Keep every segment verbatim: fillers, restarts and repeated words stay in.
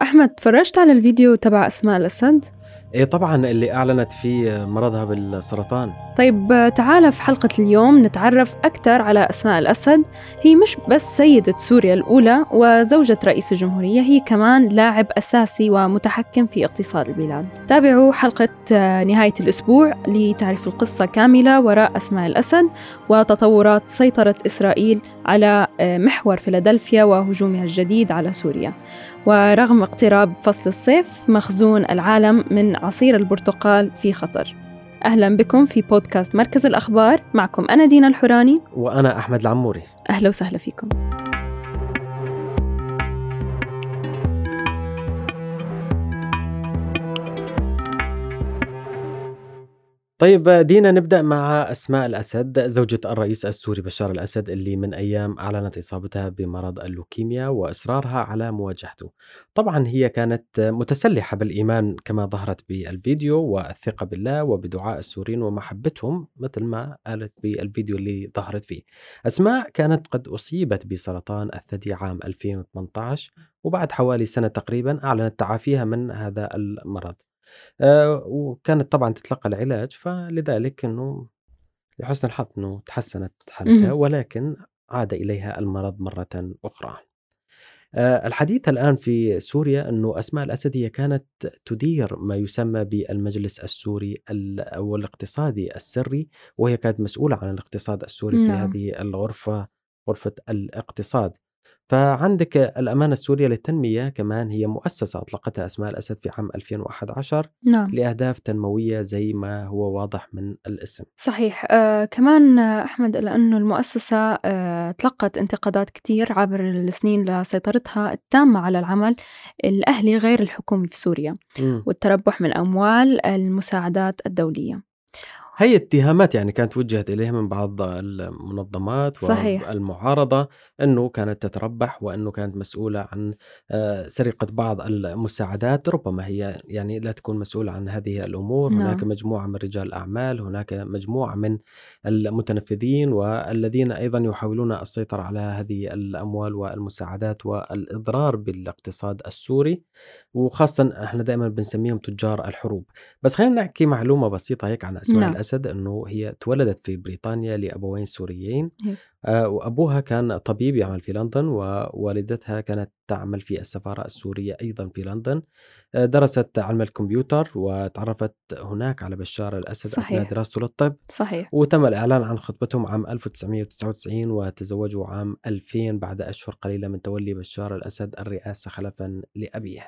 أحمد، تفرجت على الفيديو تبع أسماء الأسد؟ إيه طبعا اللي أعلنت فيه مرضها بالسرطان. طيب تعال في حلقة اليوم نتعرف أكثر على أسماء الأسد. هي مش بس سيدة سوريا الأولى وزوجة رئيس الجمهورية، هي كمان لاعب أساسي ومتحكم في اقتصاد البلاد. تابعوا حلقة نهاية الأسبوع لتعرف القصة كاملة وراء أسماء الأسد وتطورات سيطرة إسرائيل على محور فيلادلفيا وهجومها الجديد على سوريا. ورغم اقتراب فصل الصيف، مخزون العالم من عصير البرتقال في خطر. أهلا بكم في بودكاست مركز الأخبار، معكم أنا دينا الحوراني وأنا أحمد العموري. أهلا وسهلا فيكم. طيب دينا، نبدأ مع أسماء الأسد، زوجة الرئيس السوري بشار الأسد، اللي من أيام أعلنت إصابتها بمرض اللوكيميا وإصرارها على مواجهته. طبعا هي كانت متسلحة بالإيمان كما ظهرت بالفيديو، والثقة بالله وبدعاء السوريين ومحبتهم مثل ما قالت بالفيديو اللي ظهرت فيه. أسماء كانت قد أصيبت بسرطان الثدي عام ألفين وثمانية عشر، وبعد حوالي سنة تقريبا أعلنت تعافيها من هذا المرض. آآ وكانت طبعًا تتلقى العلاج، فلذلك إنه لحسن الحظ إنه تحسنت حالتها، مهم. ولكن عاد إليها المرض مرةً أخرى. آآ الحديث الآن في سوريا إنه أسماء الأسد هي كانت تدير ما يسمى بالمجلس السوري ال أو الاقتصادي السري، وهي كانت مسؤولة عن الاقتصاد السوري في نعم. هذه الغرفة، غرفة الاقتصاد. فعندك الأمانة السورية للتنمية كمان، هي مؤسسة أطلقتها أسماء الأسد في عام ألفين وأحد عشر نعم لأهداف تنموية زي ما هو واضح من الاسم. صحيح. آه كمان آه، أحمد، لأنه المؤسسة آه تلقت انتقادات كتير عبر السنين لسيطرتها التامة على العمل الأهلي غير الحكومي في سوريا إمم. والتربح من أموال المساعدات الدولية. هي اتهامات يعني كانت وُجهت إليها من بعض المنظمات صحيح. والمعارضة، إنه كانت تتربح وإنه كانت مسؤولة عن آآ سرقة بعض المساعدات. ربما هي يعني لا تكون مسؤولة عن هذه الأمور، هناك نعم مجموعة من رجال الأعمال، هناك مجموعة من المتنفذين والذين أيضًا يحاولون السيطرة على هذه الأموال والمساعدات والإضرار بالاقتصاد السوري، وخاصةً إحنا دائمًا بنسميهم تجار الحروب. بس خلينا نحكي معلومة بسيطة هيك عن أسماء نعم الأسد، إنه هي اتولدت في بريطانيا لأبوين سوريين. هيك. آآ وأبوها كان طبيب يعمل في لندن، ووالدتها كانت تعمل في السفارة السورية أيضًا في لندن. آآ درست علم الكمبيوتر واتعرفت هناك على بشار الأسد أثناء صحيح دراسته للطب، صحيح. وتم الإعلان عن خطبتهم عام ألف وتسعمائة وتسعة وتسعين، وتزوجوا عام ألفين بعد أشهر قليلة من تولي بشار الأسد الرئاسة خلفًا لأبيه.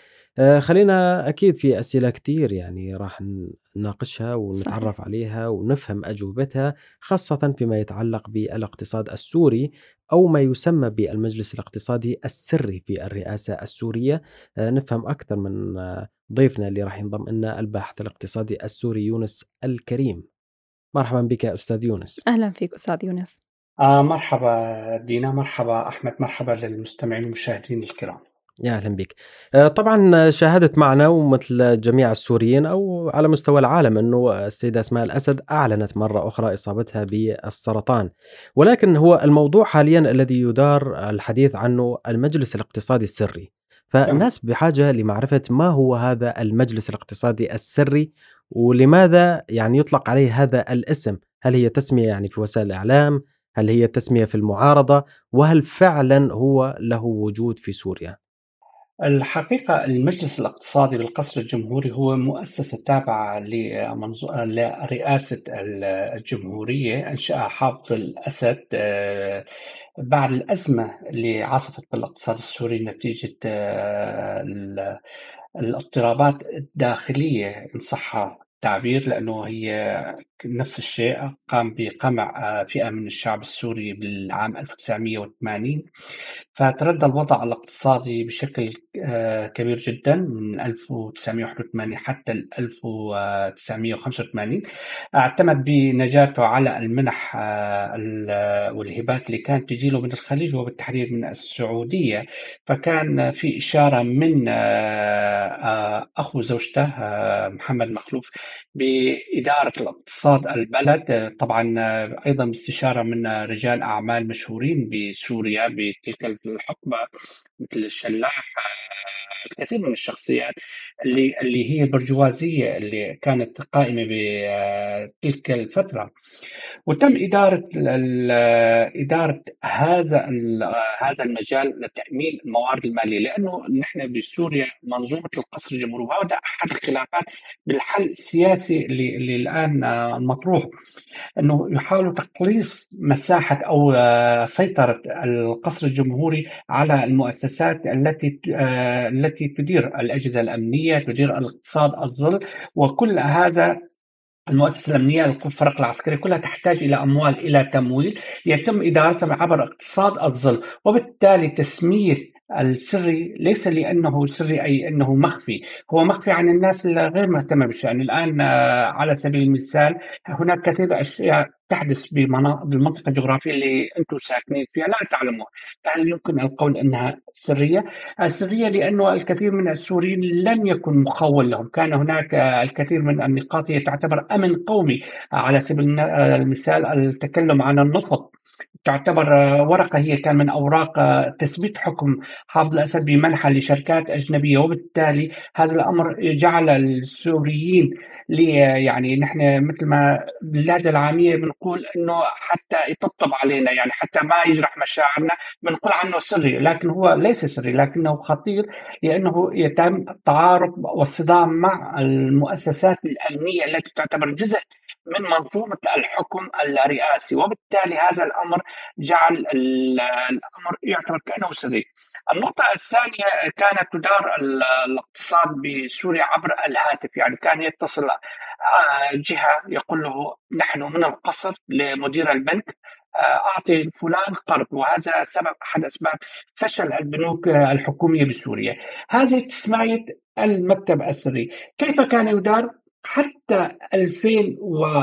آآ خلّينا أكيد في أسئلة كتير يعني راح ن نناقشها صحيح. ونتعرّف عليها ونفهم أجوبتها، خاصةً فيما يتعلّق بالاقتصاد السوري أو ما يسمى بالمجلس الاقتصادي السري في الرئاسة السورية. آآ نفهم أكثر من آه، ضيفنا اللي راح ينضم لنا، الباحث الاقتصادي السوري يونس الكريم. مرحبًا بك يا أستاذ يونس. أهلا فيك أستاذ يونس. آه مرحبا دينا، مرحبا أحمد، مرحبا للمستمعين والمشاهدين الكرام. يا أهلًا بك. آآ طبعًا شاهدت معنا ومثل جميع السوريين أو على مستوى العالم إنه السيدة أسماء الأسد أعلنت مرة أخرى إصابتها بالسرطان، ولكن هو الموضوع حاليًا الذي يدار الحديث عنه المجلس الاقتصادي السري. تمام. فالناس بحاجة لمعرفة ما هو هذا المجلس الاقتصادي السري، ولماذا يعني يطلق عليه هذا الاسم؟ هل هي تسمية يعني في وسائل الإعلام؟ هل هي تسمية في المعارضة؟ وهل فعلًا هو له وجود في سوريا؟ الحقيقة المجلس الاقتصادي بالقصر الجمهوري هو مؤسسة تابعة لمنظو- لرئاسة ال- الجمهورية، أنشأها حافظ الأسد آه، بعد الأزمة اللي عصفت بالاقتصاد السوري نتيجة آه، ال- الاضطرابات الداخلية إن صح التعبير، لأنه هي نفس الشيء قام بقمع آه، فئة من الشعب السوري بالعام ألف وتسعمائة وثمانين. فتردى الوضع الاقتصادي بشكل آه، كبير جدا من ألف وتسعمائة وواحد وثمانين حتى ألف وتسعمائة وخمسة وثمانين. اعتمد بنجاته على المنح آه، ال- والهبات اللي كانت تجي له من الخليج وبالتحديد من السعودية. فكان في إشارة من آه، آه، أخو زوجته آه، محمد مخلوف بإدارة الاقتصاد البلد. آه، طبعا آه، أيضا استشارة من آه، رجال أعمال مشهورين بسوريا بتلك الحقبة مثل الشلاح الكثير من الشخصيات اللي اللي هي البرجوازية اللي كانت قائمة بتلك الفترة، وتم إدارة ال- إدارة هذا ال- هذا المجال لتأمين الموارد المالية، لأنه نحن بسوريا منظومة القصر الجمهوري، وهذا أحد الخلافات بالحل السياسي اللي, اللي الآن آه، مطروح، أنه يحاولوا تقليص مساحة أو آه، سيطرة القصر الجمهوري على المؤسسات التي آه، التي تدير الأجهزة الأمنية، تدير الاقتصاد الظل، وكل هذا المؤسسة الأمنية، الفرق العسكرية كلها تحتاج إلى أموال، إلى تمويل يتم إدارتها عبر اقتصاد الظل، وبالتالي تسمية السري ليس لأنه سري أي أنه مخفي، هو مخفي عن الناس اللي غير مهتمة بالشأن. الآن آه، على سبيل المثال هناك كثير من الأشياء تحدث بمنا- بالمنطقة الجغرافية اللي أنتم ساكنين فيها لا تعلموها، فهل يمكن القول أنها سرية؟ السرية لأنه الكثير من السوريين لم يكن مخول لهم، كان هناك الكثير من النقاط هي تعتبر أمن قومي. على سبيل المثال التكلم عن النفط تعتبر ورقة، هي كان من أوراق تثبيت حكم حافظ الأسد بمنحة لشركات أجنبية، وبالتالي هذا الأمر جعل السوريين لي يعني نحن مثل ما باللهجة العامية بنقول إنه حتى يطبطب علينا، يعني حتى ما يجرح مشاعرنا بنقول عنه سري، لكن هو ليس سري، لكنه خطير لأنه يتم التعارض والصدام مع المؤسسات الأمنية التي تعتبر جزء من منظومة الحكم الرئاسي، وبالتالي هذا الأمر جعل ال- الأمر يعتبر كأنه سري. النقطة الثانية كانت تدار ال- الاقتصاد بسوريا عبر الهاتف، يعني كان يتصل آه، جهة يقول له نحن من القصر لمدير البنك آه، أعطي فلان قرض، وهذا سبب أحد أسباب فشل البنوك آه، الحكومية بسوريا. هذه تسمية المكتب السري. كيف كان يدار؟ حتى ألفين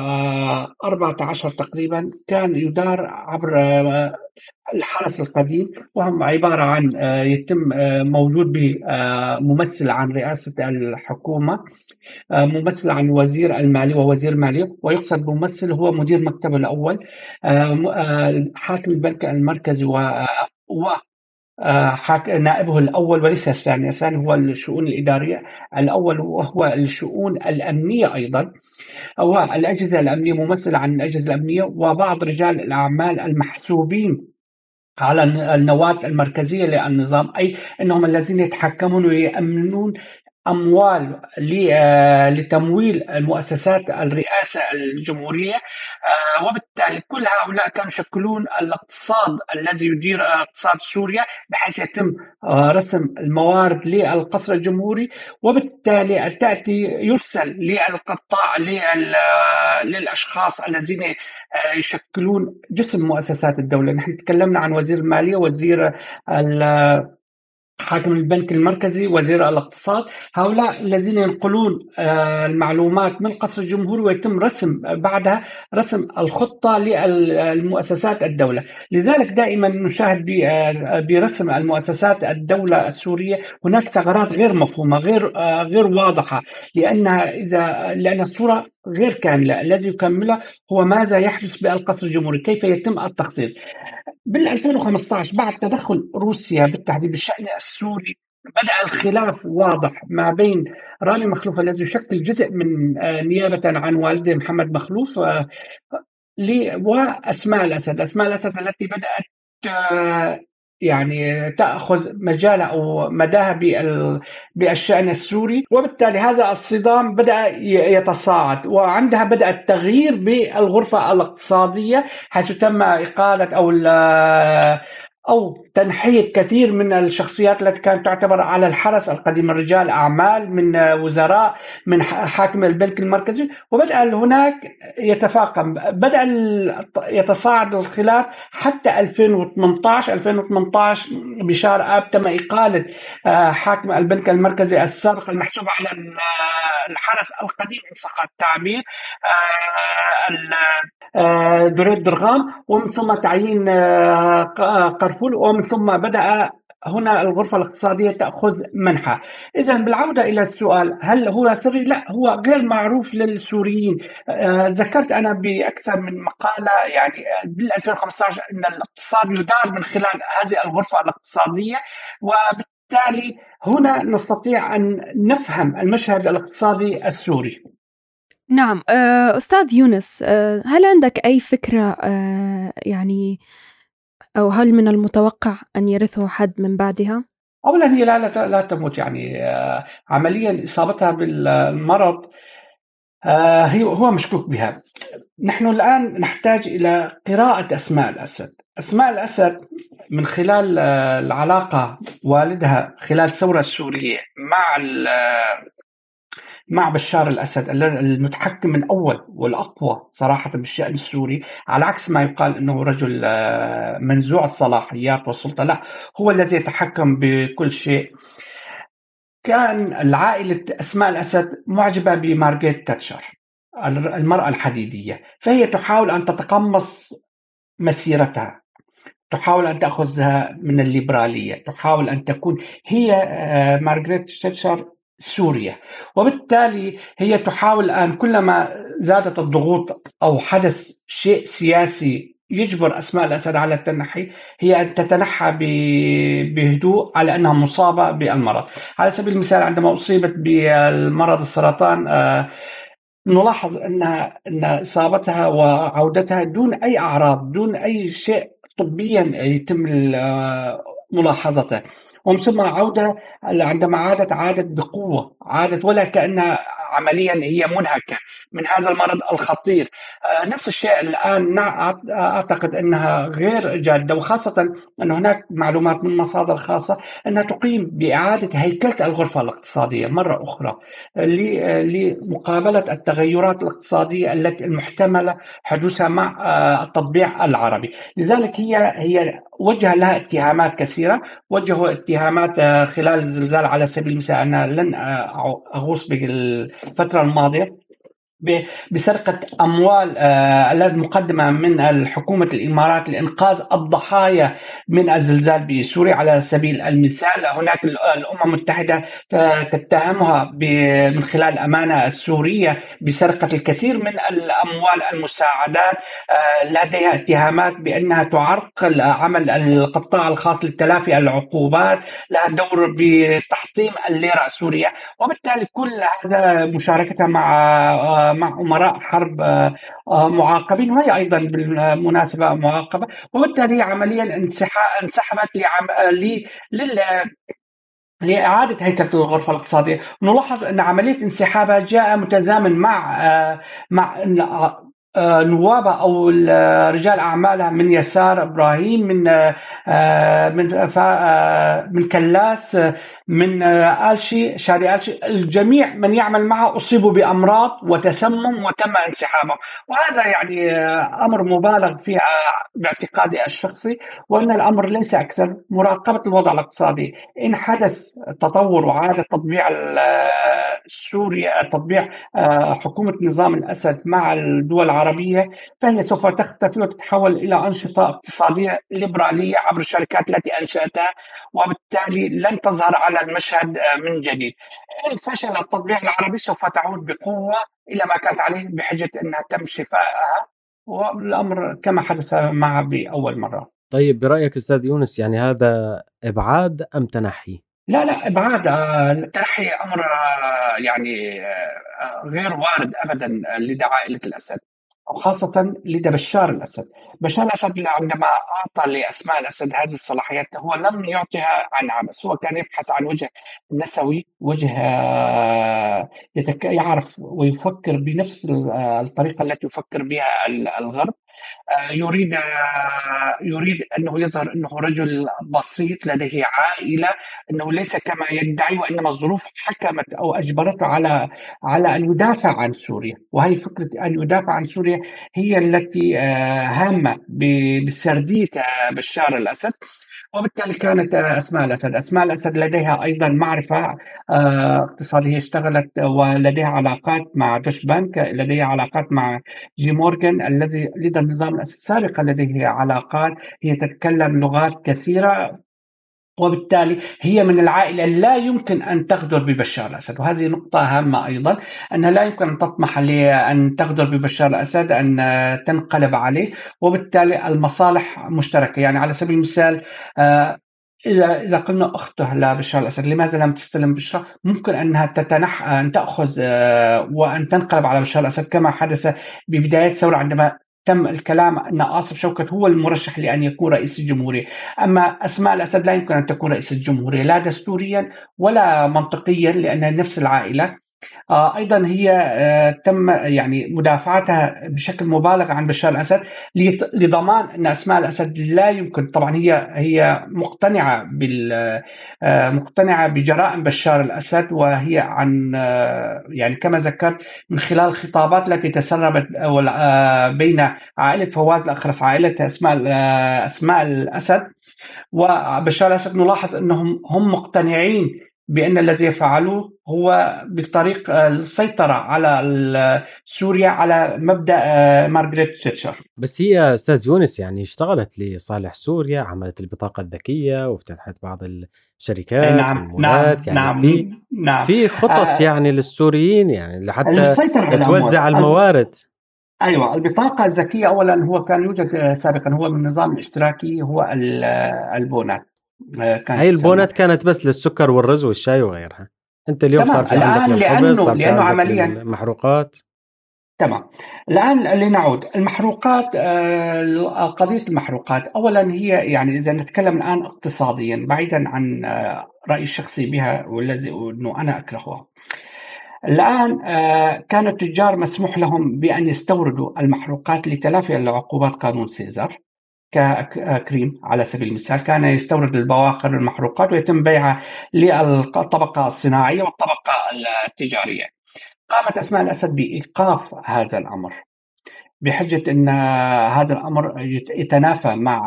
وأربعة عشر تقريبا كان يدار عبر آه، الحرس القديم، وهم عبارة عن آه، يتم آه، موجود به آه، ممثل عن رئاسة الحكومة، آه، ممثل عن وزير المالية ووزير المالية، ويقصد بممثل هو مدير مكتبه الأول، آه، م- آه، حاكم البنك المركزي و آه، و آه، حاك- نائبه الأول وليس الثاني، الثاني هو الشؤون الإدارية، الأول وهو الشؤون الأمنية أيضا، أو الأجهزة الأمنية، ممثل عن الأجهزة الأمنية، وبعض رجال الأعمال المحسوبين على النواة المركزية للنظام، أي أنهم الذين يتحكمون ويأمنون أموال ل- آه، لتمويل المؤسسات الرئاسة الجمهورية، آه، وبالتالي كل هؤلاء كانوا يشكلون الاقتصاد الذي يدير آه، اقتصاد سوريا، بحيث يتم آه، رسم الموارد للقصر الجمهوري، وبالتالي تأتي يرسل للقطاع لل- آه، للأشخاص الذين آه، يشكلون جسم مؤسسات الدولة. نحن تكلمنا عن وزير المالية، وزير ال- حاكم البنك المركزي، وزير الاقتصاد، هؤلاء الذين ينقلون آه، المعلومات من قصر الجمهوري، ويتم رسم بعدها رسم الخطة للمؤسسات الدولة. لذلك دائما نشاهد ب- آه، برسم المؤسسات الدولة السورية هناك ثغرات غير مفهومة، غير آه، غير واضحة، لأنها إذا لأن الصورة غير كاملة. الذي يكملها هو ماذا يحدث بالقصر الجمهوري، كيف يتم التخطيط. بال ألفين وخمسة عشر بعد تدخل روسيا بالتحديد بالشأن السوري، بدأ الخلاف واضح ما بين رامي مخلوف الذي يشكل جزء من آه، نيابة عن والده محمد مخلوف آه، ل- وأسماء الأسد، أسماء الأسد التي بدأت آه، يعني تأخذ مجالها أو مداها بال- بالشأن السوري، وبالتالي هذا الصدام بدأ ي- يتصاعد، وعندها بدأ التغيير بالغرفة الاقتصادية، حيث تم إقالة أو ال- أو تنحية كثير من الشخصيات التي كانت تعتبر على الحرس القديم من رجال أعمال، من وزراء، من ح- حاكم البنك المركزي، وبدأ هناك يتفاقم، بدأ ال- يتصاعد الخلاف حتى ألفين وثمانية عشر ألفين وثمانية عشر بشار آب تم إقالة آه، حاكم البنك المركزي السابق المحسوب على ال- آه، الحرس القديم إن صح التعبير، آه، ال- آه، دريد درغام، ومن ثم تعيين آه، ق- آه، قرفول، ومن ثم بدأ هنا الغرفة الاقتصادية تأخذ منحة. إذا بالعودة إلى السؤال، هل هو سري؟ لا، هو غير معروف للسوريين. آه، ذكرت أنا بأكثر من مقالة يعني بال ألفين وخمسة عشر أن الاقتصاد يدار من خلال هذه الغرفة الاقتصادية، وبالتالي هنا نستطيع أن نفهم المشهد الاقتصادي السوري. نعم. أستاذ يونس، هل عندك أي فكرة يعني أو هل من المتوقع أن يرثه حد من بعدها؟ أولا هي لا, لا, لا تموت، يعني عمليا إصابتها بالمرض هي هو مشكوك بها. نحن الآن نحتاج إلى قراءة أسماء الأسد. أسماء الأسد من خلال العلاقة والدها خلال الثورة السورية مع مع بشار الأسد المتحكم الأول والأقوى صراحة بالشأن السوري، على عكس ما يقال أنه رجل منزوع الصلاحيات والسلطة، لا، هو الذي يتحكم بكل شيء. كان العائلة أسماء الأسد معجبة بمارغريت تاتشر المرأة الحديدية، فهي تحاول أن تتقمص مسيرتها، تحاول أن تأخذها من الليبرالية، تحاول أن تكون هي مارغريت تاتشر سوريا. وبالتالي هي تحاول أن كلما زادت الضغوط أو حدث شيء سياسي يجبر أسماء الأسد على التنحي، هي أن تتنحى بهدوء على أنها مصابة بالمرض. على سبيل المثال عندما أصيبت بالمرض السرطان نلاحظ أنها أن إصابتها وعودتها دون أي أعراض، دون أي شيء طبيا يتم ملاحظته، ومن ثم عودة عندما عادت عادت بقوة، عادت ولا كأنها عمليا هي منهكة من هذا المرض الخطير. نفس الشيء الآن أعتقد أنها غير جادة، وخاصة أن هناك معلومات من مصادر خاصة أنها تقيم بإعادة هيكلة الغرفة الاقتصادية مرة أخرى لمقابلة التغيرات الاقتصادية التي المحتملة حدوثها مع التطبيع العربي. لذلك هي هي وجه لها اتهامات كثيرة، وجهوا اتهامات خلال الزلزال على سبيل المثال. أنا لن أغوص بالفترة الماضية بسرقة أموال المقدمة من حكومة الإمارات لإنقاذ الضحايا من الزلزال بسوريا. على سبيل المثال هناك الأمم المتحدة تتهمها من خلال الأمانة السورية بسرقة الكثير من الأموال المساعدات، لديها اتهامات بأنها تعرقل عمل القطاع الخاص لتلافي العقوبات، لها دور بتحطيم الليرة السورية. وبالتالي كل هذا مشاركتها مع مع أمراء حرب معاقبين، وهي أيضا بالمناسبة معاقبة، وبالتالي عمليا انسحبت لل لإعادة هيكلة الغرفة الاقتصادية. نلاحظ أن عملية انسحابها جاء متزامن مع مع نوابة أو رجال أعمالها من يسار إبراهيم، من من من كلاس، من آلشي شاري آلشي، الجميع من يعمل معه أصيبوا بأمراض وتسمم وتم انسحابهم. وهذا يعني أمر مبالغ فيه باعتقادي الشخصي، وأن الأمر ليس أكثر مراقبة الوضع الاقتصادي. إن حدث تطور وعادة تطبيع سوريا تطبيع حكومة نظام الأسد مع الدول العربية، فهي سوف تختفي وتتحول إلى أنشطة اقتصادية ليبرالية عبر الشركات التي أنشأتها، وبالتالي لن تظهر على المشهد من جديد. إن فشل التطبيع العربي سوف تعود بقوة إلى ما كانت عليه بحجة أنها تم شفائها، والأمر كما حدث معها بأول مرة. طيب برأيك أستاذ يونس، يعني هذا إبعاد أم تنحي؟ لا لا إبعاد. التنحي أمر يعني غير وارد أبدا لدى عائلة الأسد، وخاصة لدى بشار الأسد. بشار الأسد عندما أعطى لأسماء الأسد هذه الصلاحيات هو لم يعطيها عنها، بس هو كان يبحث عن وجه نسوي، وجه يتك... يعرف ويفكر بنفس الطريقة التي يفكر بها الغرب. يريد يريد أنه يظهر أنه رجل بسيط لديه عائلة، أنه ليس كما يدعي، وإنما الظروف حكمت أو أجبرته على على أن يدافع عن سوريا. وهي فكرة أن يدافع عن سوريا هي التي هامة بسردية بشار الأسد. وبالتالي كانت أسماء الأسد أسماء الأسد لديها أيضا معرفة اقتصادية، اشتغلت ولديها علاقات مع دوش بانك، لديها علاقات مع جي مورغان الذي لدى النظام الأسد سابقا لديه علاقات، هي تتكلم لغات كثيرة، وبالتالي هي من العائلة لا يمكن أن تغدر ببشار الأسد. وهذه نقطة هامة أيضا، أنها لا يمكن أن تطمح لأن تغدر ببشار الأسد، أن تنقلب عليه، وبالتالي المصالح مشتركة. يعني على سبيل المثال إذا إذا قلنا أخته لبشار الأسد لماذا لم تستلم بشرى؟ ممكن أنها تتنح أن تأخذ آه، وأن تنقلب على بشار الأسد كما حدث ببداية الثورة عندما تم الكلام أن آصف شوكت هو المرشح لأن يكون رئيس الجمهورية. أما أسماء الأسد لا يمكن أن تكون رئيس الجمهورية لا دستوريا ولا منطقيا لأنها نفس العائلة. آه، أيضا هي آه، تم يعني مدافعتها بشكل مبالغ عن بشار الأسد لط- لضمان أن أسماء الأسد لا يمكن. طبعا هي هي مقتنعة بال آه، مقتنعة بجرائم بشار الأسد، وهي عن آه، يعني كما ذكرت من خلال الخطابات التي تسربت أو آه، بين عائلة فواز الأخرس عائلة أسماء آه، أسماء الأسد وبشار الأسد. نلاحظ أنهم هم مقتنعين بأن الذي يفعلوه هو بطريق السيطرة على ال- سوريا على مبدأ آه، مارغريت تاتشر. بس هي أستاذ يونس يعني اشتغلت لصالح سوريا، عملت البطاقة الذكية وافتتحت بعض أي الشركات نعم نعم والمولات، يعني نعم في نعم. في خطط آه، يعني للسوريين يعني لحتى السيطرة على الأموال. توزع الموارد. أيوة، البطاقة الذكية أولا هو كان يوجد آه، سابقا، هو من النظام الاشتراكي، هو ال- آه، البونات آه، كانت هاي تسمى. البونات كانت بس للسكر والرز والشاي وغيرها. انت اليوم صار تمام في عندك الآن للخبز، لأنه صار في لأنه عندك عمليا للمحروقات. تمام. الآن لنعود المحروقات. آه، قضية المحروقات أولا هي يعني إذا نتكلم الآن اقتصاديا بعيدا عن آه، رأيي الشخصي بها والذي أنه أنا أكرهها. الآن آه، كان التجار مسموح لهم بأن يستوردوا المحروقات لتلافي عقوبات قانون سيزار. ككريم على سبيل المثال كان يستورد البواخر المحروقات ويتم بيعها للطبقة الصناعية والطبقة التجارية. قامت أسماء الأسد بإيقاف هذا الأمر بحجة أن هذا الأمر يتنافى مع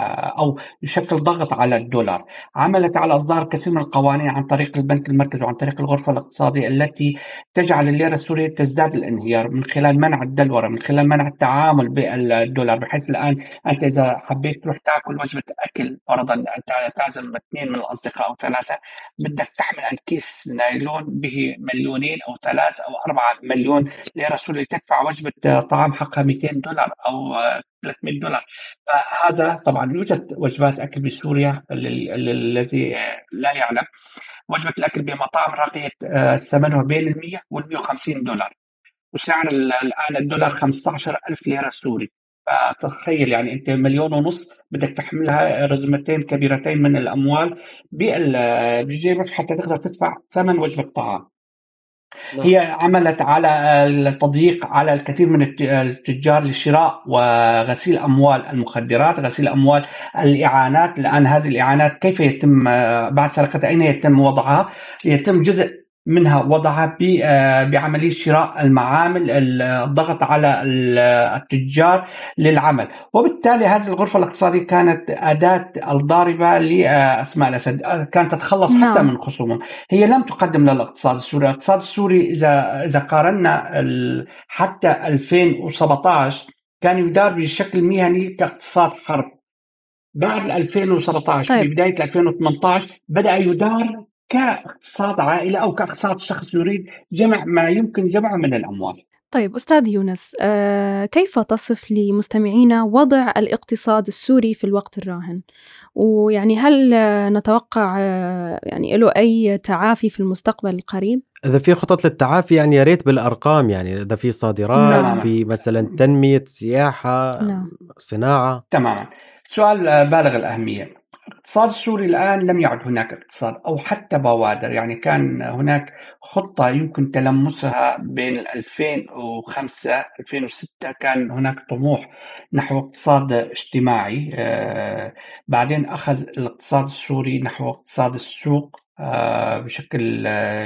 أو يشكل ضغط على الدولار. عملت على إصدار كثير من القوانين عن طريق البنك المركزي وعن طريق الغرفة الاقتصادية التي تجعل الليرة السورية تزداد الانهيار من خلال منع الدلورة، من خلال منع التعامل بالدولار، بحيث الآن أنت إذا حبيت تروح تاكل وجبة أكل فرضا أنت تعزم اثنين من الأصدقاء أو ثلاثة، بدك تحمل عن كيس نايلون به مليونين أو ثلاث أو أربعة مليون ليرة سورية، تدفع وجبة طعام حقها مئتين دولار أو ثلاثمئة دولار. فهذا طبعا يوجد وجبات أكل بسوريا الذي لا يعلم. وجبة الأكل بمطاعم راقية آه، ثمنها بين ال مئة وال مئة وخمسين دولار، وسعر ال- الآن الدولار خمسة عشر ألف ليرة سوري. فتخيل يعني أنت مليون ونص بدك تحملها رزمتين كبيرتين من الأموال بال- بجيبك حتى تقدر تدفع ثمن وجبة طعام. نعم. هي عملت على التضييق على الكثير من الت- التجار لشراء وغسيل أموال المخدرات، غسيل أموال الإعانات. الآن هذه الإعانات كيف يتم آه، بعد سرقتها أين يتم وضعها؟ يتم جزء منها وضعها ب- آه، بعملية شراء المعامل، الضغط على ال- التجار للعمل. وبالتالي هذه الغرفة الاقتصادية كانت أداة الضاربة لأسماء الأسد، آه، كانت تتخلص حتى نعم. من خصومهم. هي لم تقدم للاقتصاد السوري. الاقتصاد السوري إذا إذا قارنا ال- حتى ألفين وسبعة عشر كان يدار بشكل مهني كاقتصاد حرب. بعد ألفين وسبعة عشر طيب ببداية ألفين وثمانية عشر بدأ يدار كاقتصاد عائلة أو كاقتصاد شخص يريد جمع ما يمكن جمعه من الأموال. طيب أستاذ يونس، آه، كيف تصف لمستمعينا وضع الاقتصاد السوري في الوقت الراهن؟ ويعني هل آه، نتوقع آه، يعني له أي تعافي في المستقبل القريب؟ إذا في خطط للتعافي يعني يا ريت بالأرقام، يعني إذا في صادرات، نعم. تماما في مثلا تنمية سياحة، نعم. صناعة. تماما. سؤال آه، بالغ الأهمية. الاقتصاد السوري الآن لم يعد هناك اقتصاد أو حتى بوادر. يعني كان هناك خطة يمكن تلمسها بين ألفين وخمسة ألفين وستة، كان هناك طموح نحو اقتصاد اجتماعي. آه، بعدين أخذ الاقتصاد السوري نحو اقتصاد السوق آه، بشكل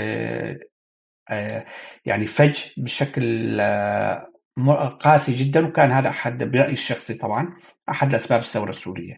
آه، آه، يعني فج بشكل آه، م- قاسي جدا. وكان هذا أحد برأيي الشخصي طبعا أحد أسباب الثورة السورية.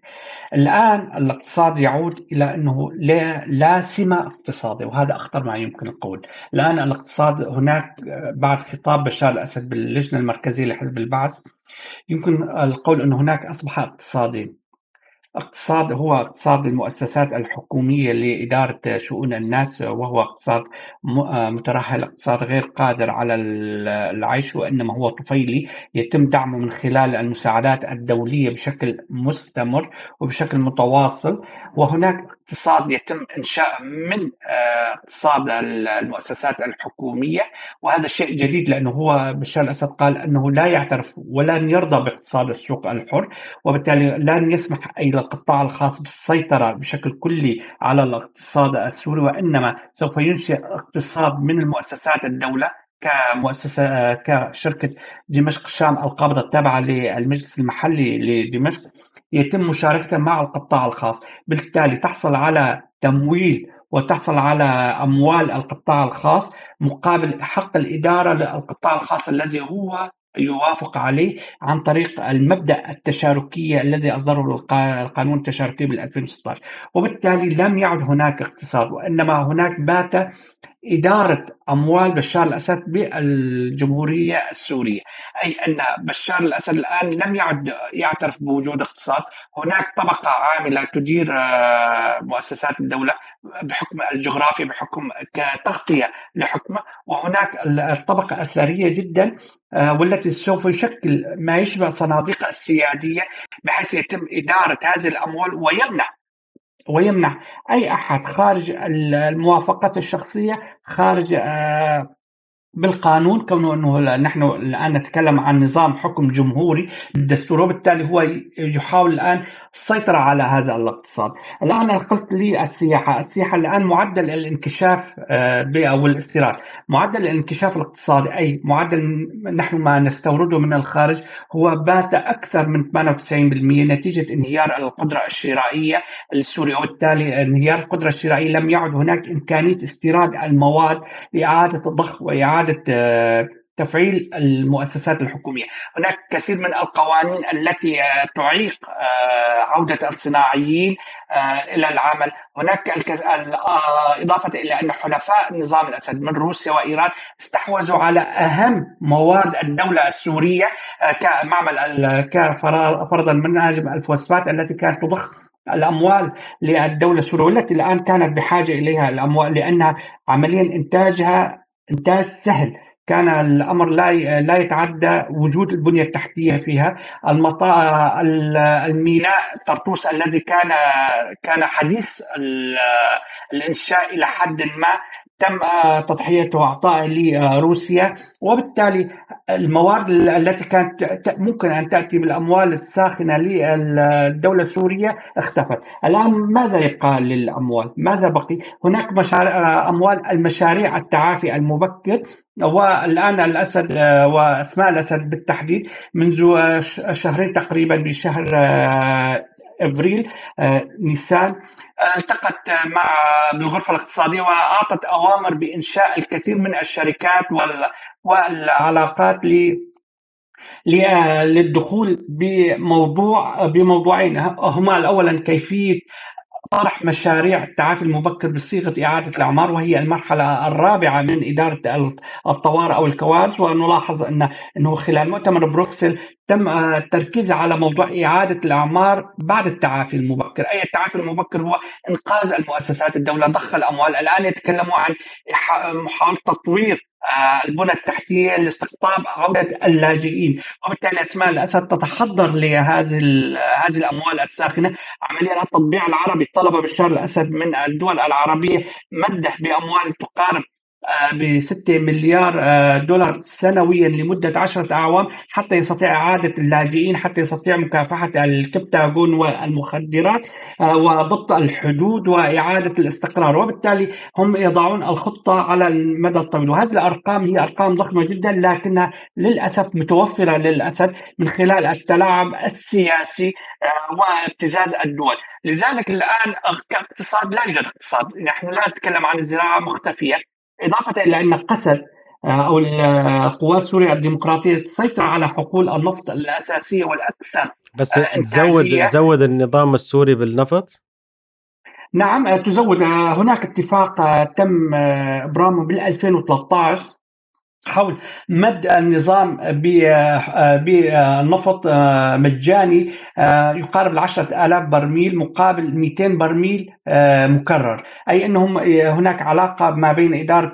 الآن الاقتصاد يعود إلى أنه لا, لا سمة اقتصادية، وهذا أخطر ما يمكن القول. الآن الاقتصاد هناك آه، بعد خطاب بشار الأسد باللجنة المركزية لحزب البعث يمكن القول أن هناك أصبح اقتصادين: اقتصاد هو اقتصاد المؤسسات الحكومية لإدارة شؤون الناس، وهو اقتصاد م- مترهل، اقتصاد غير قادر على ال- العيش، وإنما هو طفيلي يتم دعمه من خلال المساعدات الدولية بشكل مستمر وبشكل متواصل. وهناك اقتصاد يتم إنشاء من آه، اقتصاد المؤسسات الحكومية، وهذا شيء جديد، لأنه هو بشار الأسد قال أنه لا يعترف ولن يرضى باقتصاد السوق الحر، وبالتالي لن يسمح أي للقطاع الخاص بالسيطرة بشكل كلي على الاقتصاد السوري، وإنما سوف ينشئ اقتصاد من المؤسسات الدولة كمؤسسة كشركة دمشق شام القابضة التابعة للمجلس المحلي لدمشق، يتم مشاركتها مع القطاع الخاص، بالتالي تحصل على تمويل وتحصل على أموال القطاع الخاص مقابل حق الإدارة للقطاع الخاص الذي هو يوافق عليه عن طريق المبدأ التشاركي الذي أصدره القانون التشاركي بال ألفين وستة عشر. وبالتالي لم يعد هناك اقتصاد، وإنما هناك بات إدارة أموال بشار الأسد بالجمهورية السورية، أي أن بشار الأسد الآن لم يعد يعترف بوجود اقتصاد. هناك طبقة عاملة تدير مؤسسات الدولة بحكم الجغرافيا، بحكم كتغطية لحكمه، وهناك الطبقة الثرية جدا والتي سوف يشكل ما يشبه صناديق السيادية، بحيث يتم إدارة هذه الأموال ويمنع ويمنع أي أحد خارج الموافقات الشخصية، خارج بالقانون، كونه أنه نحن الآن نتكلم عن نظام حكم جمهوري بالدستور، وبالتالي هو يحاول الآن السيطرة على هذا الاقتصاد. الآن قلت لي السياحة السياحة الآن معدل الانكشاف أو الاستيراد، معدل الانكشاف الاقتصادي، أي معدل نحن ما نستورده من الخارج، هو بات أكثر من ثمانية وتسعين بالمئة نتيجة انهيار القدرة الشرائية لسوريا، وبالتالي انهيار القدرة الشرائية لم يعد هناك إمكانية استيراد المواد لإعادة الضخ وإعادة تفعيل المؤسسات الحكومية. هناك كثير من القوانين التي تعيق عودة الصناعيين إلى العمل. هناك إضافة إلى أن حلفاء نظام الأسد من روسيا وإيران استحوذوا على أهم مواد الدولة السورية كمعمل كفرضا مناجم الفوسفات التي كانت تضخ الأموال للدولة السورية، والتي الآن كانت بحاجة إليها الأموال، لأنها عمليا إنتاجها إنتاج سهل، كان الأمر لا لا يتعدى وجود البنية التحتية فيها. الميناء طرطوس الذي كان كان حديث الإنشاء إلى حد ما تم تضحيته وإعطائه لروسيا، وبالتالي المواد التي كانت ممكن أن تأتي بالأموال الساخنة للدولة السورية اختفت. الآن ماذا يبقى للأموال؟ ماذا بقي؟ هناك مشاريع أموال المشاريع التعافي المبكر، والآن الأسد وأسماء الأسد بالتحديد منذ شهرين تقريبا، بشهر أبريل نيسان، التقت مع بالغرفة الاقتصادية وأعطت أوامر بإنشاء الكثير من الشركات والعلاقات للدخول بموضوع بموضوعين هما: الأولا كيفية طرح مشاريع التعافي المبكر بصيغة إعادة الأعمار، وهي المرحلة الرابعة من إدارة الطوارئ أو الكوارث. ونلاحظ أن أنه خلال مؤتمر بروكسل تم التركيز على موضوع إعادة الأعمار بعد التعافي المبكر. أي التعافي المبكر هو إنقاذ المؤسسات الدولة، ضخ الأموال. الآن يتكلموا عن محاولة تطوير البنى التحتية لاستقطاب عودة اللاجئين، وبالتالي أسماء الأسد تتحضر لهذه هذه الأموال الساخنة. عمليا التطبيع العربي طلب بشار الأسد من الدول العربية مده بأموال تقارب بستة مليار دولار سنويا لمدة عشرة أعوام، حتى يستطيع إعادة اللاجئين، حتى يستطيع مكافحة الكبتاغون والمخدرات وضبط الحدود وإعادة الاستقرار. وبالتالي هم يضعون الخطة على المدى الطويل، وهذه الأرقام هي أرقام ضخمة جدا، لكنها للأسف متوفرة للأسف من خلال التلاعب السياسي وابتزاز الدول. لذلك الآن كاقتصاد لا يوجد اقتصاد، نحن لا نتكلم عن الزراعة مختفية، إضافة إلى أن قسد أو القوات سوريا الديمقراطية تسيطر على حقول النفط الأساسية والأكثر. بس تزود تزود النظام السوري بالنفط؟ نعم تزود. هناك اتفاق تم إبرامه بال ألفين وثلاثة عشر حول مد النظام بنفط مجاني يقارب العشرة آلاف برميل مقابل مئتين برميل مكرر، أي أنهم هناك علاقة ما بين إدارة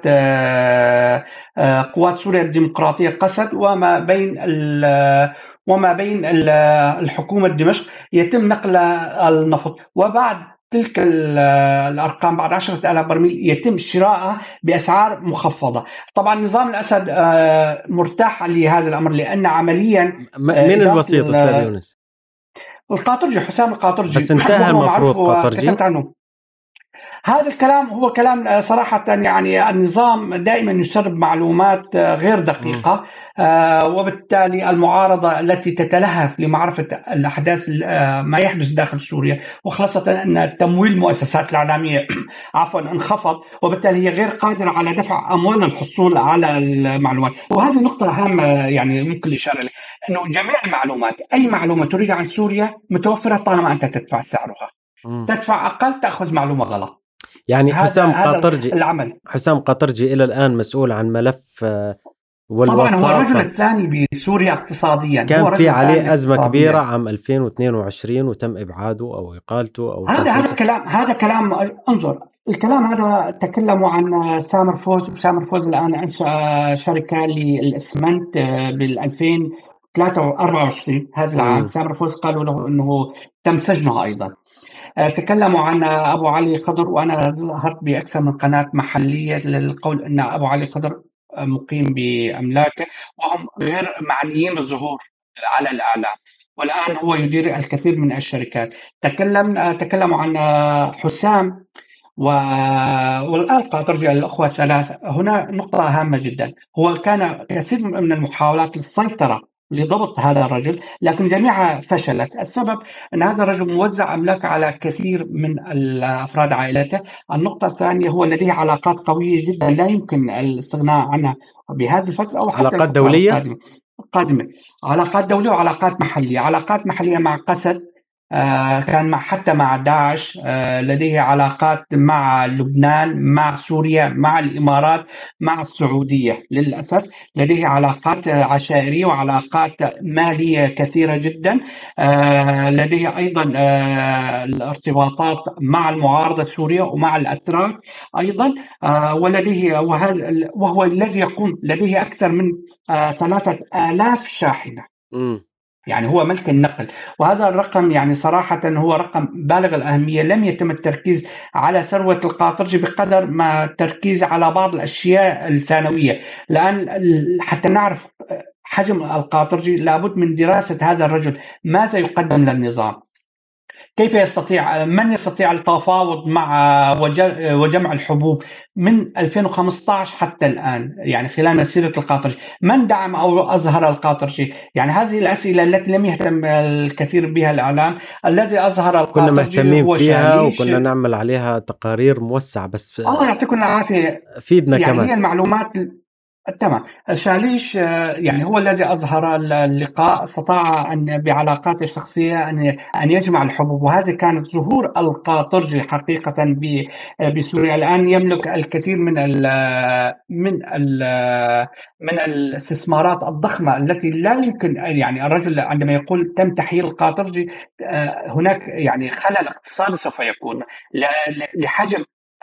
قوات سوريا الديمقراطية قسد وما بين وما بين الحكومة دمشق، يتم نقل النفط، وبعد تلك الأرقام بعد عشرة آلاف برميل يتم شراءها بأسعار مخفضة. طبعا نظام الأسد مرتاح لهذا الأمر، لأن عمليا من الوسيط أستاذ يونس؟ القاطرجي، حسام القاطرجي، بس انتهى المفروض قاطرجي. هذا الكلام هو كلام صراحة، يعني النظام دائما يسرب معلومات غير دقيقة، آه وبالتالي المعارضة التي تتلهف لمعرفة الأحداث ما يحدث داخل سوريا، وخاصة أن تمويل المؤسسات الإعلامية عفوا انخفض، وبالتالي هي غير قادرة على دفع أموال الحصول على المعلومات. وهذه نقطة هامة يعني ممكن الإشارة لها، أنه جميع المعلومات، أي معلومة تريد عن سوريا متوفرة طالما أنت تدفع سعرها. م. تدفع أقل تأخذ معلومة غلط. يعني حسام قاطرجي العمل. حسام قاطرجي إلى الآن مسؤول عن ملف والوساطة. طبعا هو الرجل الثاني بسوريا اقتصاديا، كان في عليه أزمة كبيرة عام ألفين واثنين وعشرين وتم إبعاده أو إقالته أو هذا هذا كلام هذا كلام انظر الكلام هذا تكلموا عن سامر فوز، وسامر فوز الآن أنشأ شركة للإسمنت بال ألفين وثلاثة وأربعة وعشرين هذا العام. م. سامر فوز قالوا له أنه تم سجنه أيضا. تكلموا عن أبو علي خضر، وأنا ظهرت بأكثر من قناة محلية للقول أن أبو علي خضر مقيم بأملاكه، وهم غير معنيين بالظهور على الإعلام، والآن هو يدير الكثير من الشركات. تكلم تكلموا عن حسام والآن قاطرجي الأخوة الثلاثة. هنا نقطة هامة جدا، هو كان كثير من المحاولات للسيطرة لضبط هذا الرجل، لكن جميعها فشلت. السبب أن هذا الرجل موزع أملاكه على كثير من أفراد عائلته. النقطة الثانية، هو لديه علاقات قوية جدا لا يمكن الاستغناء عنها بهذه الفترة أو حتى علاقات دولية القادمة. قادمة علاقات دولية وعلاقات محلية. علاقات محلية مع قسد، آه كان مع حتى مع داعش، آه لديه علاقات مع لبنان، مع سوريا، مع الإمارات، مع السعودية. للأسف لديه علاقات عشائرية وعلاقات مالية كثيرة جدا. آه لديه أيضا آه الارتباطات مع المعارضة السورية ومع الأتراك أيضا. آه ولديه وهو الذي يقوم لديه أكثر من آه ثلاثة آلاف شاحنة. م. يعني هو ملك النقل، وهذا الرقم يعني صراحة هو رقم بالغ الأهمية. لم يتم التركيز على ثروة القاطرجي بقدر ما التركيز على بعض الأشياء الثانوية، لأن حتى نعرف حجم القاطرجي لابد من دراسة هذا الرجل، ماذا يقدم للنظام، كيف يستطيع من يستطيع التفاوض مع وجمع الحبوب من ألفين وخمسة عشر حتى الآن، يعني خلال مسيرة القاطرجي، من دعم أو أظهر القاطرجي. يعني هذه الأسئلة التي لم يهتم الكثير بها الإعلام. الذي أظهر كنا مهتمين فيها وكنا نعمل عليها تقارير موسعة، بس الله يعطيكم العافية فيدنا يعني كمان. هي المعلومات تمام. شاليش يعني هو الذي أظهر اللقاء، استطاع أن بعلاقاته الشخصية أن أن يجمع الحبوب، وهذا كانت ظهور القاطرجي حقيقة بسوريا. الآن يملك الكثير من ال من ال من الاستثمارات الضخمة التي لا يمكن، يعني الرجل عندما يقول تم تحيير القاطرجي هناك يعني خلل اقتصادي سوف يكون لحجم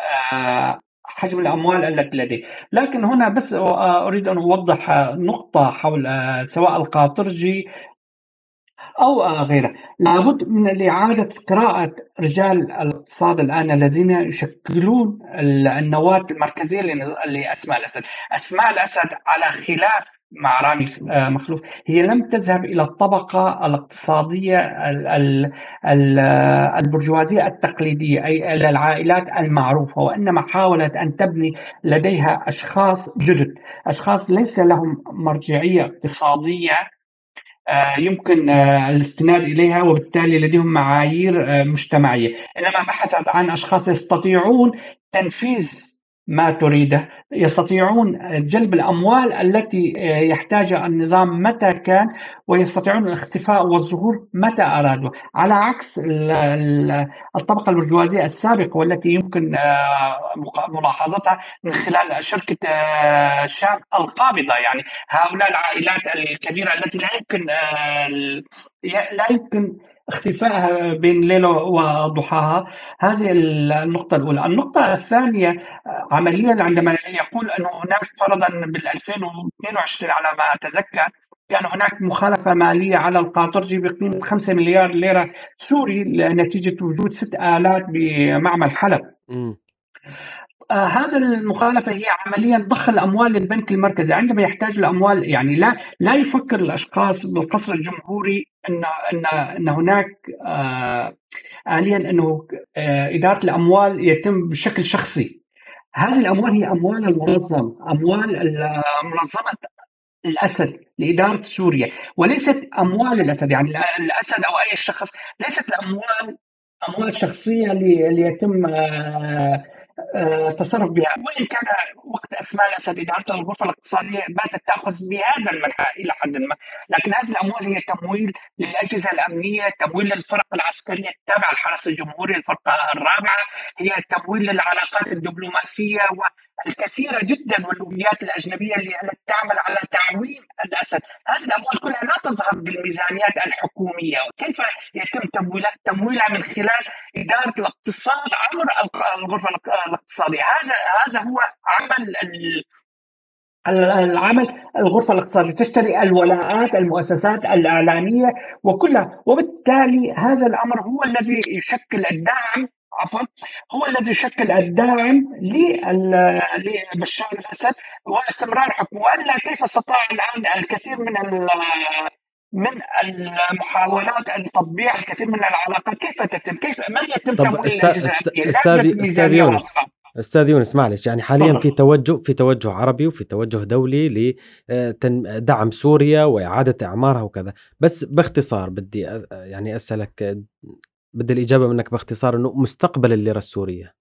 حجم الأموال التي لديه. لكن هنا بس أريد أن أوضح نقطة حول سواء القاطرجي أو غيره. لابد من إعادة قراءة رجال الاقتصاد الآن الذين يشكلون النواة المركزية لأسماء الأسد. أسماء الأسد على خلاف مع رامي مخلوف هي لم تذهب إلى الطبقة الاقتصادية البرجوازية التقليدية، أي إلى العائلات المعروفة، وإنما حاولت أن تبني لديها أشخاص جدد، أشخاص ليس لهم مرجعية اقتصادية يمكن الاستناد إليها، وبالتالي لديهم معايير مجتمعية، إنما بحثت عن أشخاص يستطيعون تنفيذ ما تريده، يستطيعون جلب الأموال التي يحتاجها النظام متى كان، ويستطيعون الاختفاء والظهور متى أرادوا، على عكس الطبقة البرجوازية السابقة والتي يمكن ملاحظتها من خلال شركة شام القابضة. يعني هؤلاء العائلات الكبيرة التي لا يمكن لا يمكن اختفائها بين ليلة وضحاها. هذه النقطة الأولى. النقطة الثانية عمليا عندما يقول أنه هناك فرضا بال ألفين واثنين وعشرين على ما أتذكر كان هناك مخالفة مالية على القاطرجي بقيمة خمسة مليار ليرة سوري نتيجة وجود ست آلات بمعمل حلب. م. آه هذا المخالفة هي عمليا ضخ الأموال للبنك المركزي عندما يحتاج الأموال. يعني لا لا يفكر الأشخاص بالقصر الجمهوري أن أن أن هناك آه آليا أنه آه إدارة الأموال يتم بشكل شخصي. هذه الأموال هي أموال المنظم، أموال منظمة الأسد لإدارة سوريا، وليست أموال الأسد. يعني الأسد أو أي شخص، ليست الأموال أموال شخصية ليتم تصرف بها. وإن كان وقت أسماء الأسد إدارة الغرفة الاقتصادية باتت تأخذ بهذا المنحى إلى حد ما، لكن هذه الأموال هي تمويل للأجهزة الأمنية، تمويل للفرق العسكرية التابعة للحرس الجمهوري الفرقة الرابعة، هي تمويل للعلاقات الدبلوماسية والكثيرة جدا واللوبيات الأجنبية اللي تعمل على تعويم الأسد. هذه الأموال كلها لا تظهر بالميزانيات الحكومية. كيف يتم تمويلها؟ تمويلها من خلال إدارة الاقتصاد عبر الغرفة الاقتصادية. هذا هذا هو عمل العمل الغرفة الاقتصادية، تشتري الولاءات، المؤسسات الإعلامية وكلها. وبالتالي هذا الأمر هو الذي يشكل الدعم عفوا هو الذي يشكل الداعم لبشار الأسد واستمرار حكمه. وإلا كيف استطاع الآن الكثير من من المحاولات أن تطبيع الكثير من العلاقات كيف تتم؟ كيف ما يتم تمويل الأجهزة؟ أستاذ أستاذ يونس أستاذ يونس معلش، يعني حاليا طبعا. في توجه في توجه عربي وفي توجه دولي لدعم سوريا وإعادة إعمارها وكذا، بس باختصار بدي يعني أسألك، بدي الإجابة منك باختصار، إنه مستقبل الليرة السورية.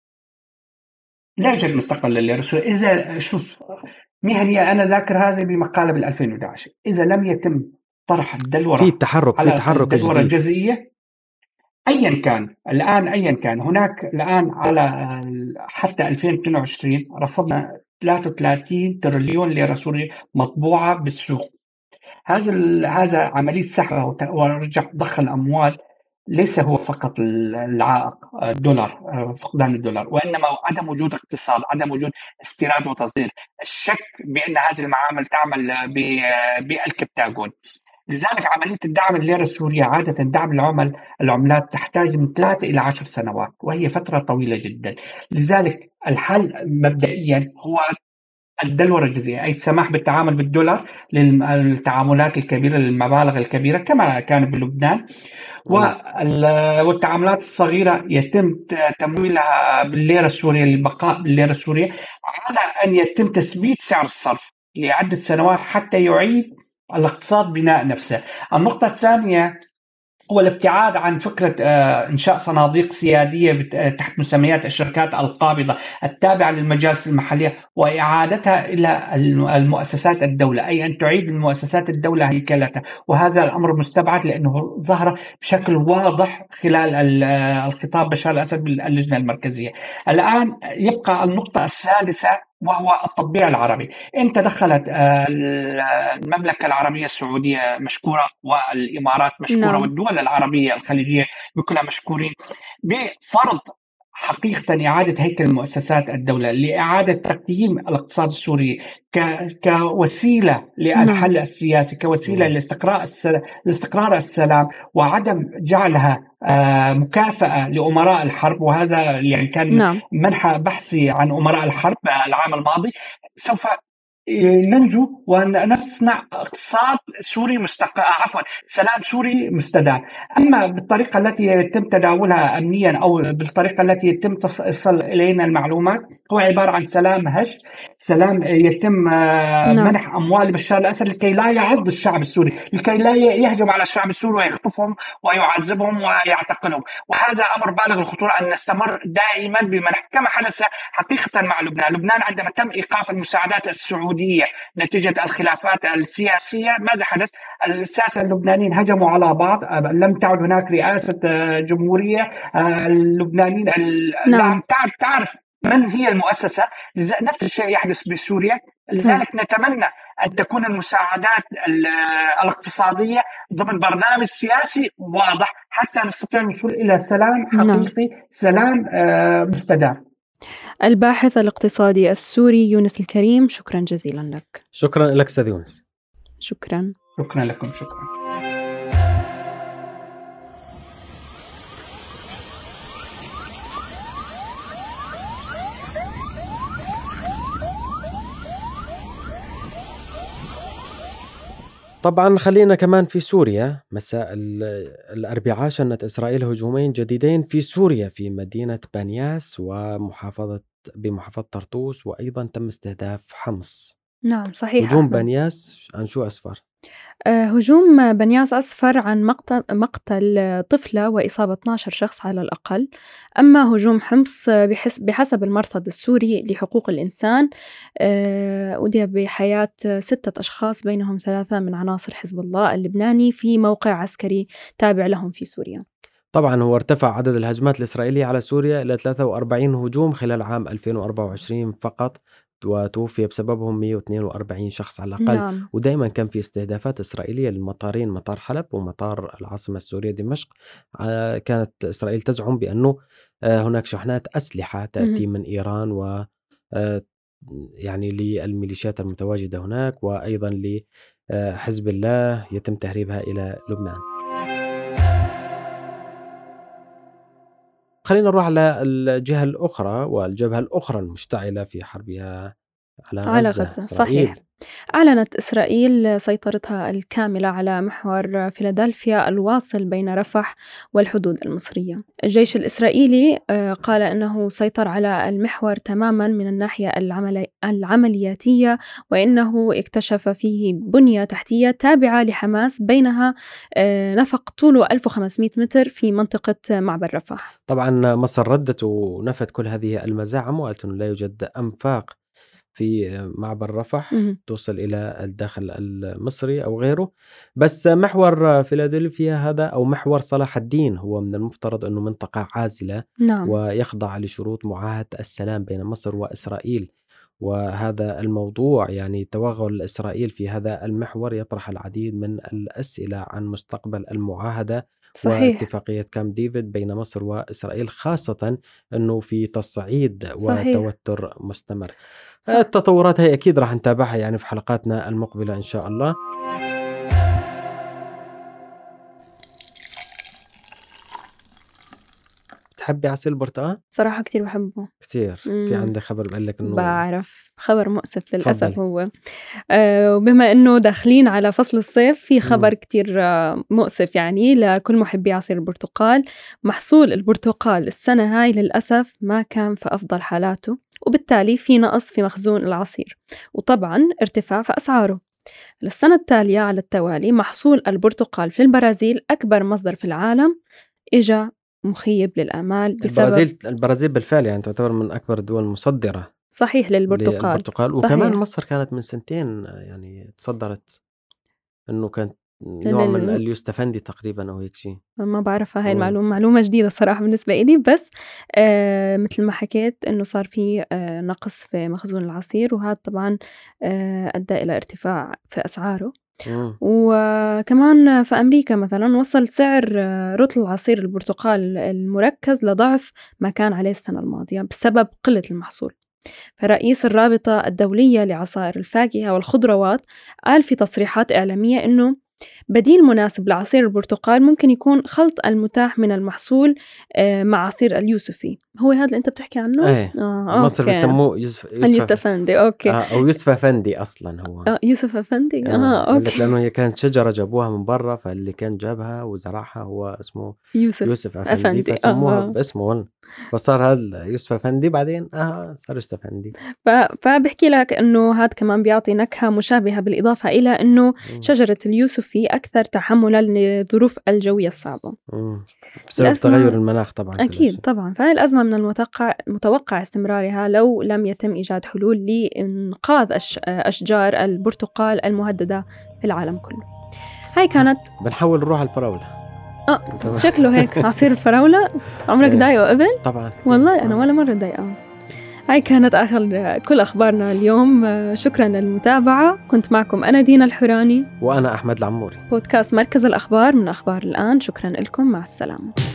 لا يوجد مستقبل لليرة السورية. إذا شوف مهنية، أنا ذاكر هذه بمقالة بال ألفين وأحد عشر، إذا لم يتم طرح الدلورة في تحرك على في تحرك الدلورة جديد الجزئية أيا كان الآن أيا كان هناك الآن على حتى ألفين واثنين وعشرين رصدنا ثلاثة وثلاثين تريليون ليرة سورية مطبوعة بالسوق. هذا هذا عملية سحب ورجع ضخ الأموال ليس هو فقط العائق الدولار، فقدان الدولار، وإنما عدم وجود اقتصاد، عدم وجود استيراد وتصدير، الشك بأن هذه المعامل تعمل بالكبتاغون. لذلك عملية الدعم الليرة السورية عادة دعم العمل العملات تحتاج من ثلاثة إلى عشر سنوات، وهي فترة طويلة جدا. لذلك الحل مبدئيا هو الدلورة الجزئية، أي السماح بالتعامل بالدولار للتعاملات الكبيرة للمبالغ الكبيرة كما كان بلبنان، والتعاملات الصغيرة يتم تمويلها بالليرة السورية للبقاء بالليرة السورية، على أن يتم تثبيت سعر الصرف لعدة سنوات حتى يعيد الاقتصاد بناء نفسه. النقطة الثانية هو الابتعاد عن فكرة إنشاء صناديق سيادية تحت مسميات الشركات القابضة التابعة للمجالس المحلية وإعادتها إلى المؤسسات الدولة، أي أن تعيد المؤسسات الدولة هيكلتها. وهذا الأمر مستبعد لأنه ظهر بشكل واضح خلال الخطاب بشار الأسد باللجنة المركزية. الآن يبقى النقطة الثالثة وهو التطبيع العربي. انت دخلت المملكة العربية السعودية مشكورة والإمارات مشكورة نعم. والدول العربية الخليجية بكلها مشكورين بفرض حقيقة إعادة هيكل مؤسسات الدولة لإعادة تقييم الاقتصاد السوري كوسيلة للحل السياسي، كوسيلة لاستقرار الاستقرار السلام، وعدم جعلها مكافأة لأمراء الحرب. وهذا يعني كان نعم. منحى بحثي عن أمراء الحرب العام الماضي. سوف ننجو ونصنع اقتصاد سوري مستقر، عفوا سلام سوري مستدام. أما بالطريقة التي يتم تداولها أمنيا أو بالطريقة التي يتم تصل إلينا المعلومات هو عبارة عن سلام هش، سلام يتم منح أموال بشار الأسد لكي لا يعض الشعب السوري، لكي لا يهجم على الشعب السوري ويخطفهم ويعذبهم ويعتقلهم. وهذا أمر بالغ الخطورة أن نستمر دائما بمنح، كما حدث حقيقة مع لبنان. لبنان عندما تم إيقاف المساعدات السعودية نتيجة الخلافات السياسية، ماذا حدث؟ الساسة اللبنانيين هجموا على بعض، لم تعد هناك رئاسة جمهورية. اللبنانيين نعم. تعرف تعرف من هي المؤسسة. نفس الشيء يحدث بسوريا. لذلك نتمنى أن تكون المساعدات الاقتصادية ضمن برنامج سياسي واضح حتى نستطيع الوصول إلى سلام حقيقي. نعم. سلام مستدام. الباحث الاقتصادي السوري يونس الكريم، شكرا جزيلا لك. شكرا لك أستاذ يونس. شكرا. شكرا لكم. شكرا. طبعا خلينا كمان في سوريا. مساء الأربعاء شنت إسرائيل هجومين جديدين في سوريا في مدينة بنياس ومحافظة بمحافظة طرطوس، وأيضا تم استهداف حمص. نعم صحيح. هجوم بنياس عن شو أسفر؟ أه هجوم بنياس أسفر عن مقتل, مقتل طفلة وإصابة اثنا عشر شخص على الأقل. أما هجوم حمص بحسب المرصد السوري لحقوق الإنسان أه أودي بحياة ستة أشخاص بينهم ثلاثة من عناصر حزب الله اللبناني في موقع عسكري تابع لهم في سوريا. طبعا هو ارتفع عدد الهجمات الإسرائيلية على سوريا إلى ثلاثة وأربعين هجوم خلال عام ألفين وأربعة وعشرين فقط، وتوفي بسببهم مئة واثنين وأربعين شخص على الأقل. نعم. ودائما كان في استهدافات إسرائيلية للمطارين، مطار حلب ومطار العاصمة السورية دمشق. كانت إسرائيل تزعم بأنه هناك شحنات أسلحة تأتي من إيران و يعني للميليشيات المتواجدة هناك، وأيضا لحزب الله يتم تهريبها إلى لبنان. خلينا نروح على الجهة الأخرى والجبهة الأخرى المشتعلة في حربها على غزة, على غزة. صحيح. أعلنت إسرائيل سيطرتها الكاملة على محور فيلادلفيا الواصل بين رفح والحدود المصرية. الجيش الإسرائيلي قال أنه سيطر على المحور تماما من الناحية العملي العملياتية، وإنه اكتشف فيه بنية تحتية تابعة لحماس بينها نفق طوله ألف وخمسمئة متر في منطقة معبر رفح. طبعا مصر ردت ونفت كل هذه المزاعم وقالت أنه لا يوجد أنفاق في معبر رفح م- توصل إلى الداخل المصري أو غيره. بس محور فيلادلفيا هذا أو محور صلاح الدين هو من المفترض أنه منطقة عازلة. نعم. ويخضع لشروط معاهدة السلام بين مصر وإسرائيل، وهذا الموضوع يعني توغل إسرائيل في هذا المحور يطرح العديد من الأسئلة عن مستقبل المعاهدة. صحيح. واتفاقية كامب ديفيد بين مصر وإسرائيل، خاصة أنه في تصعيد صحيح. وتوتر مستمر. صح. التطورات هي أكيد راح نتابعها يعني في حلقاتنا المقبلة إن شاء الله. بتحبي عصير البرتقال؟ صراحة كتير بحبه كتير. في عندي خبر بقول لك إنه بعرف خبر مؤسف للأسف. فضل. هو أه وبما إنه داخلين على فصل الصيف في خبر مم. كتير مؤسف يعني لكل محبي عصير البرتقال. محصول البرتقال السنة هاي للأسف ما كان في أفضل حالاته، وبالتالي في نقص في مخزون العصير، وطبعا ارتفاع في أسعاره. للسنة التالية على التوالي محصول البرتقال في البرازيل أكبر مصدر في العالم إجا مخيب للآمال بسبب البرازيل. البرازيل بالفعل يعني تعتبر من أكبر الدول المصدرة صحيح للبرتقال. للبرتقال. وكمان مصر كانت من سنتين يعني تصدرت إنه كانت نوع لل... من اليوستفندي تقريبا أو هيك شيء. ما بعرفها هاي المعلومة، معلومة جديدة صراحة بالنسبة إلي. بس آه مثل ما حكيت إنه صار في آه نقص في مخزون العصير، وهذا طبعا آه أدى إلى ارتفاع في أسعاره. مم. وكمان في أمريكا مثلا وصل سعر رطل عصير البرتقال المركز لضعف ما كان عليه السنة الماضية بسبب قلة المحصول. فرئيس الرابطة الدولية لعصائر الفاكهة والخضروات قال في تصريحات إعلامية إنه بديل مناسب لعصير البرتقال ممكن يكون خلط المتاح من المحصول مع عصير اليوسفي. هو هذا اللي أنت بتحكي عنه؟ ايه آه، مصر أوكي. بيسموه يوسف يوسف اليوسف أفندي. أوكي. آه أو يوسف أفندي أصلا هو. آه يوسف أفندي. آه آه قلت أوكي. لأنه هي كانت شجرة جابوها من برا، فاللي كان جابها وزرعها هو اسمه يوسف, يوسف أفندي, أفندي. فسموها آه. باسمه، فصار هذا يوسف أفندي بعدين آه صار يوسف أفندي. فبحكي لك إنه هذا كمان بيعطي نكهة مشابهة، بالإضافة إلى إنه شجرة اليوسفي أكثر تحملاً للظروف الجوية الصعبة بسبب تغير المناخ طبعاً. أكيد طبعاً. فهي الأزمة من المتوقع متوقع استمرارها لو لم يتم إيجاد حلول لإنقاذ أشجار البرتقال المهددة في العالم كله. هاي كانت بنحاول نروح على الفراولة. آه شكله هيك عصير الفراولة. عمرك دايقه ابن؟ طبعاً كتير. والله أنا ولا مرة دايقه. هاي كانت آخر كل أخبارنا اليوم. شكراً للمتابعة. كنت معكم أنا دينا الحوراني وأنا أحمد العموري. بودكاست مركز الأخبار من أخبار الآن. شكراً لكم. مع السلامة.